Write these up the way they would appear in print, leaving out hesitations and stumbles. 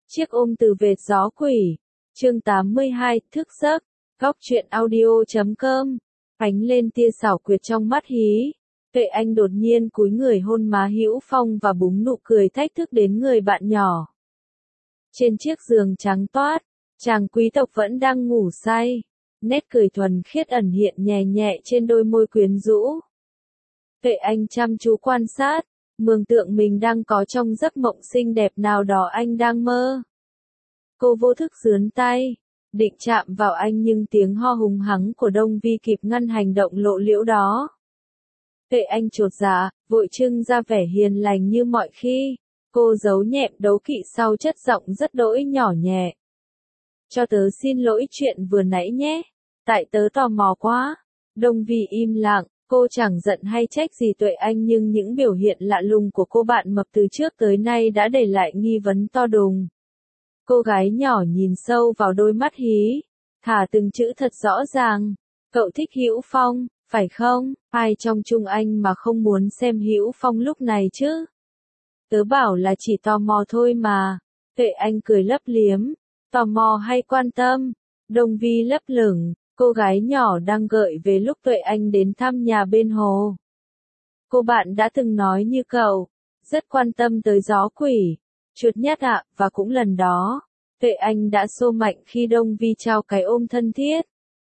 Chiếc ôm từ vệt gió quỷ. Chương 82, thức giấc. Góc truyện audio.com. Ánh lên tia xảo quyệt trong mắt Hí. Tuệ Anh đột nhiên cúi người hôn má Hữu Phong và búng nụ cười thách thức đến người bạn nhỏ. Trên chiếc giường trắng toát, chàng quý tộc vẫn đang ngủ say. Nét cười thuần khiết ẩn hiện nhẹ nhẹ trên đôi môi quyến rũ. Tuệ Anh chăm chú quan sát, mường tượng mình đang có trong giấc mộng xinh đẹp nào đó anh đang mơ. Cô vô thức giương tay, định chạm vào anh nhưng tiếng ho hùng hắng của Đông Vi kịp ngăn hành động lộ liễu đó. Tuệ Anh chột dạ, vội trưng ra vẻ hiền lành như mọi khi. Cô giấu nhẹm đố kỵ sau chất giọng rất đỗi nhỏ nhẹ. Cho tớ xin lỗi chuyện vừa nãy nhé, tại tớ tò mò quá. Đông Vi im lặng, cô chẳng giận hay trách gì Tuệ Anh nhưng những biểu hiện lạ lùng của cô bạn mập từ trước tới nay đã để lại nghi vấn to đùng. Cô gái nhỏ nhìn sâu vào đôi mắt Hí, thả từng chữ thật rõ ràng. Cậu thích Hữu Phong, phải không? Ai trong chúng anh mà không muốn xem Hữu Phong lúc này chứ? Tớ bảo là chỉ tò mò thôi mà. Tuệ Anh cười lấp liếm. Tò mò hay quan tâm? Đông Vi lấp lửng, cô gái nhỏ đang gợi về lúc Tuệ Anh đến thăm nhà bên hồ. Cô bạn đã từng nói như cậu, rất quan tâm tới gió quỷ. Chuột nhát ạ, và cũng lần đó, Tuệ Anh đã xô mạnh khi Đông Vi trao cái ôm thân thiết.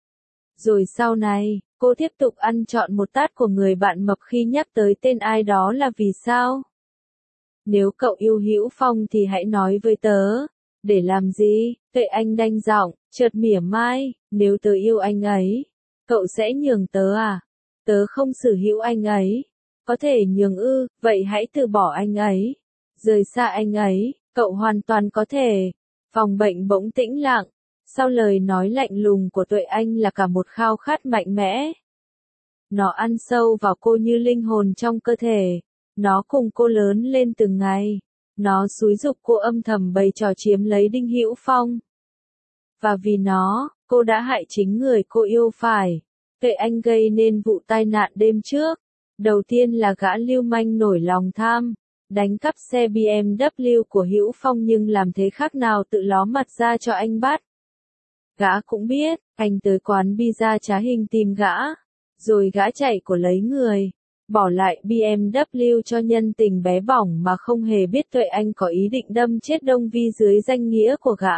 Rồi sau này, cô tiếp tục ăn trọn một tát của người bạn mập khi nhắc tới tên ai đó là vì sao? Nếu cậu yêu Hữu Phong thì hãy nói với tớ. Để làm gì? Tuệ Anh đanh giọng, chợt mỉa mai, nếu tớ yêu anh ấy, cậu sẽ nhường tớ à? Tớ không sở hữu anh ấy. Có thể nhường ư, vậy hãy từ bỏ anh ấy. Rời xa anh ấy, cậu hoàn toàn có thể. Phòng bệnh bỗng tĩnh lặng. Sau lời nói lạnh lùng của Tuệ Anh là cả một khao khát mạnh mẽ. Nó ăn sâu vào cô như linh hồn trong cơ thể. Nó cùng cô lớn lên từng ngày. Nó xúi giục cô âm thầm bày trò chiếm lấy Đinh Hữu Phong. Và vì nó, cô đã hại chính người cô yêu phải. Tuệ Anh gây nên vụ tai nạn đêm trước. Đầu tiên là gã lưu manh nổi lòng tham, đánh cắp xe BMW của Hữu Phong nhưng làm thế khác nào tự ló mặt ra cho anh bắt. Gã cũng biết, anh tới quán pizza trá hình tìm gã. Rồi gã chạy của lấy người. Bỏ lại BMW cho nhân tình bé bỏng mà không hề biết Tuệ Anh có ý định đâm chết Đông Vi dưới danh nghĩa của gã.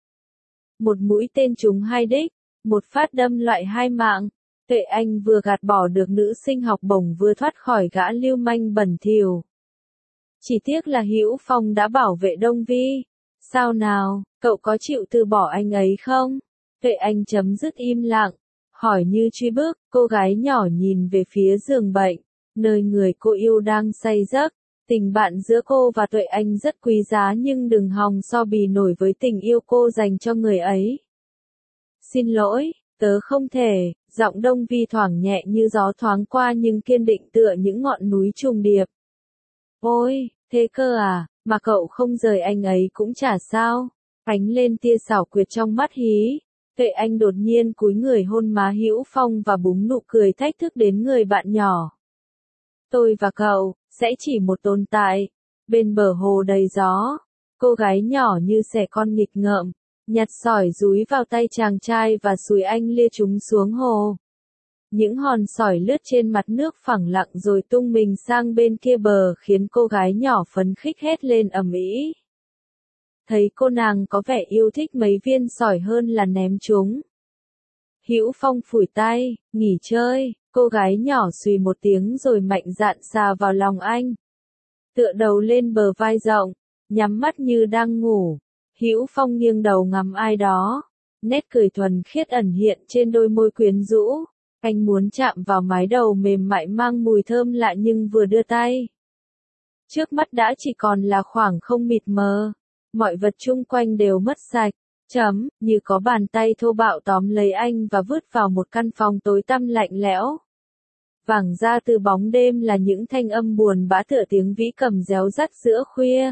Một mũi tên trúng hai đích, một phát đâm loại hai mạng. Tuệ Anh vừa gạt bỏ được nữ sinh học bổng vừa thoát khỏi gã lưu manh bẩn thỉu. Chỉ tiếc là Hữu Phong đã bảo vệ Đông Vi. Sao nào, cậu có chịu từ bỏ anh ấy không? Tuệ Anh chấm dứt im lặng, hỏi như truy bước. Cô gái nhỏ nhìn về phía giường bệnh, nơi người cô yêu đang say giấc. Tình bạn giữa cô và Tuệ Anh rất quý giá nhưng đừng hòng so bì nổi với tình yêu cô dành cho người ấy. Xin lỗi, tớ không thể. Giọng Đông Vi thoảng nhẹ như gió thoáng qua nhưng kiên định tựa những ngọn núi trùng điệp. Ôi, thế cơ à, mà cậu không rời anh ấy cũng chả sao. Ánh lên tia xảo quyệt trong mắt Hí. Tuệ Anh đột nhiên cúi người hôn má Hữu Phong và búng nụ cười thách thức đến người bạn nhỏ. Tôi và cậu, sẽ chỉ một tồn tại. Bên bờ hồ đầy gió, cô gái nhỏ như xẻ con nghịch ngợm, nhặt sỏi dúi vào tay chàng trai và xúi anh lia chúng xuống hồ. Những hòn sỏi lướt trên mặt nước phẳng lặng rồi tung mình sang bên kia bờ khiến cô gái nhỏ phấn khích hét lên ầm ĩ. Thấy cô nàng có vẻ yêu thích mấy viên sỏi hơn là ném chúng. Hữu Phong phủi tay, nghỉ chơi. Cô gái nhỏ xùy một tiếng rồi mạnh dạn xà vào lòng anh. Tựa đầu lên bờ vai rộng, nhắm mắt như đang ngủ. Hữu Phong nghiêng đầu ngắm ai đó. Nét cười thuần khiết ẩn hiện trên đôi môi quyến rũ. Anh muốn chạm vào mái đầu mềm mại mang mùi thơm lạ nhưng vừa đưa tay. Trước mắt đã chỉ còn là khoảng không mịt mờ. Mọi vật chung quanh đều mất sạch. Như có bàn tay thô bạo tóm lấy anh và vứt vào một căn phòng tối tăm lạnh lẽo. Vẳng ra từ bóng đêm là những thanh âm buồn bã tựa tiếng vĩ cầm réo rắt giữa khuya.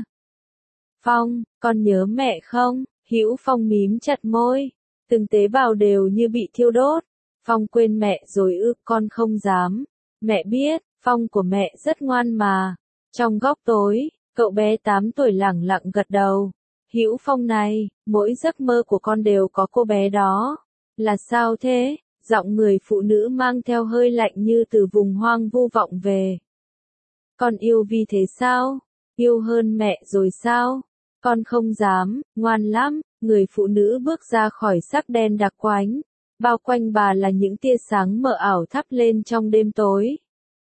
Phong, con nhớ mẹ không? Hữu Phong mím chặt môi. Từng tế bào đều như bị thiêu đốt. Phong quên mẹ rồi ư? Con không dám. Mẹ biết, Phong của mẹ rất ngoan mà. Trong góc tối, cậu bé 8 tuổi lẳng lặng gật đầu. Hữu Phong này, mỗi giấc mơ của con đều có cô bé đó. Là sao thế? Giọng người phụ nữ mang theo hơi lạnh như từ vùng hoang vu vọng về. Con yêu Vi thế sao? Yêu hơn mẹ rồi sao? Con không dám, ngoan lắm. Người phụ nữ bước ra khỏi sắc đen đặc quánh. Bao quanh bà là những tia sáng mờ ảo thắp lên trong đêm tối.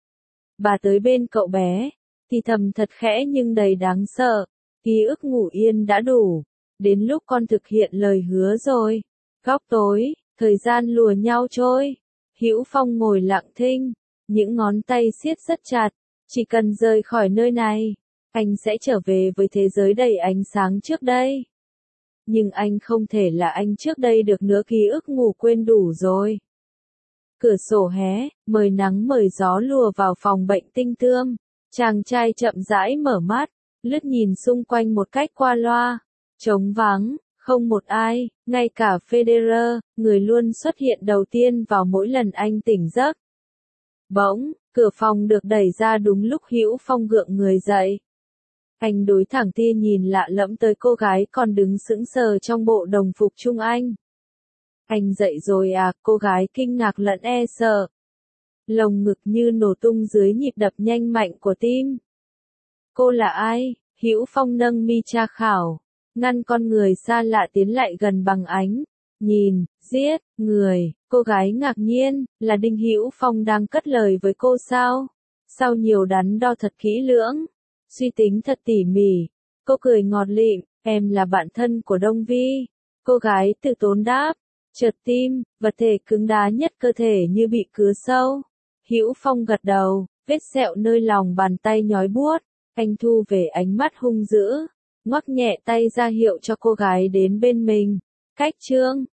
Bà tới bên cậu bé, thì thầm thật khẽ nhưng đầy đáng sợ. Ký ức ngủ yên đã đủ. Đến lúc con thực hiện lời hứa rồi. Góc tối, thời gian lùa nhau trôi. Hữu Phong ngồi lặng thinh. Những ngón tay siết rất chặt. Chỉ cần rời khỏi nơi này, anh sẽ trở về với thế giới đầy ánh sáng trước đây. Nhưng anh không thể là anh trước đây được nữa, ký ức ngủ quên đủ rồi. Cửa sổ hé, mời nắng mời gió lùa vào phòng bệnh tinh tươm. Chàng trai chậm rãi mở mắt, lướt nhìn xung quanh một cách qua loa. Trống vắng, không một ai, ngay cả Federer, người luôn xuất hiện đầu tiên vào mỗi lần anh tỉnh giấc. Bỗng, cửa phòng được đẩy ra đúng lúc Hữu Phong gượng người dậy. Anh đối thẳng tia nhìn lạ lẫm tới cô gái còn đứng sững sờ trong bộ đồng phục Trung Anh. Anh dậy rồi à? Cô gái kinh ngạc lẫn e sợ. Lồng ngực như nổ tung dưới nhịp đập nhanh mạnh của tim. Cô là ai? Hữu Phong nâng mi tra khảo, ngăn con người xa lạ tiến lại gần bằng ánh nhìn, giết, người. Cô gái ngạc nhiên, là Đinh Hữu Phong đang cất lời với cô sao? Sau nhiều đắn đo thật kỹ lưỡng, suy tính thật tỉ mỉ, cô cười ngọt lịm, em là bạn thân của Đông Vi. Cô gái tự tốn đáp, trượt tim, vật thể cứng đá nhất cơ thể như bị cứa sâu. Hữu Phong gật đầu, vết sẹo nơi lòng bàn tay nhói buốt, anh thu về ánh mắt hung dữ, ngoắc nhẹ tay ra hiệu cho cô gái đến bên mình. Cách chương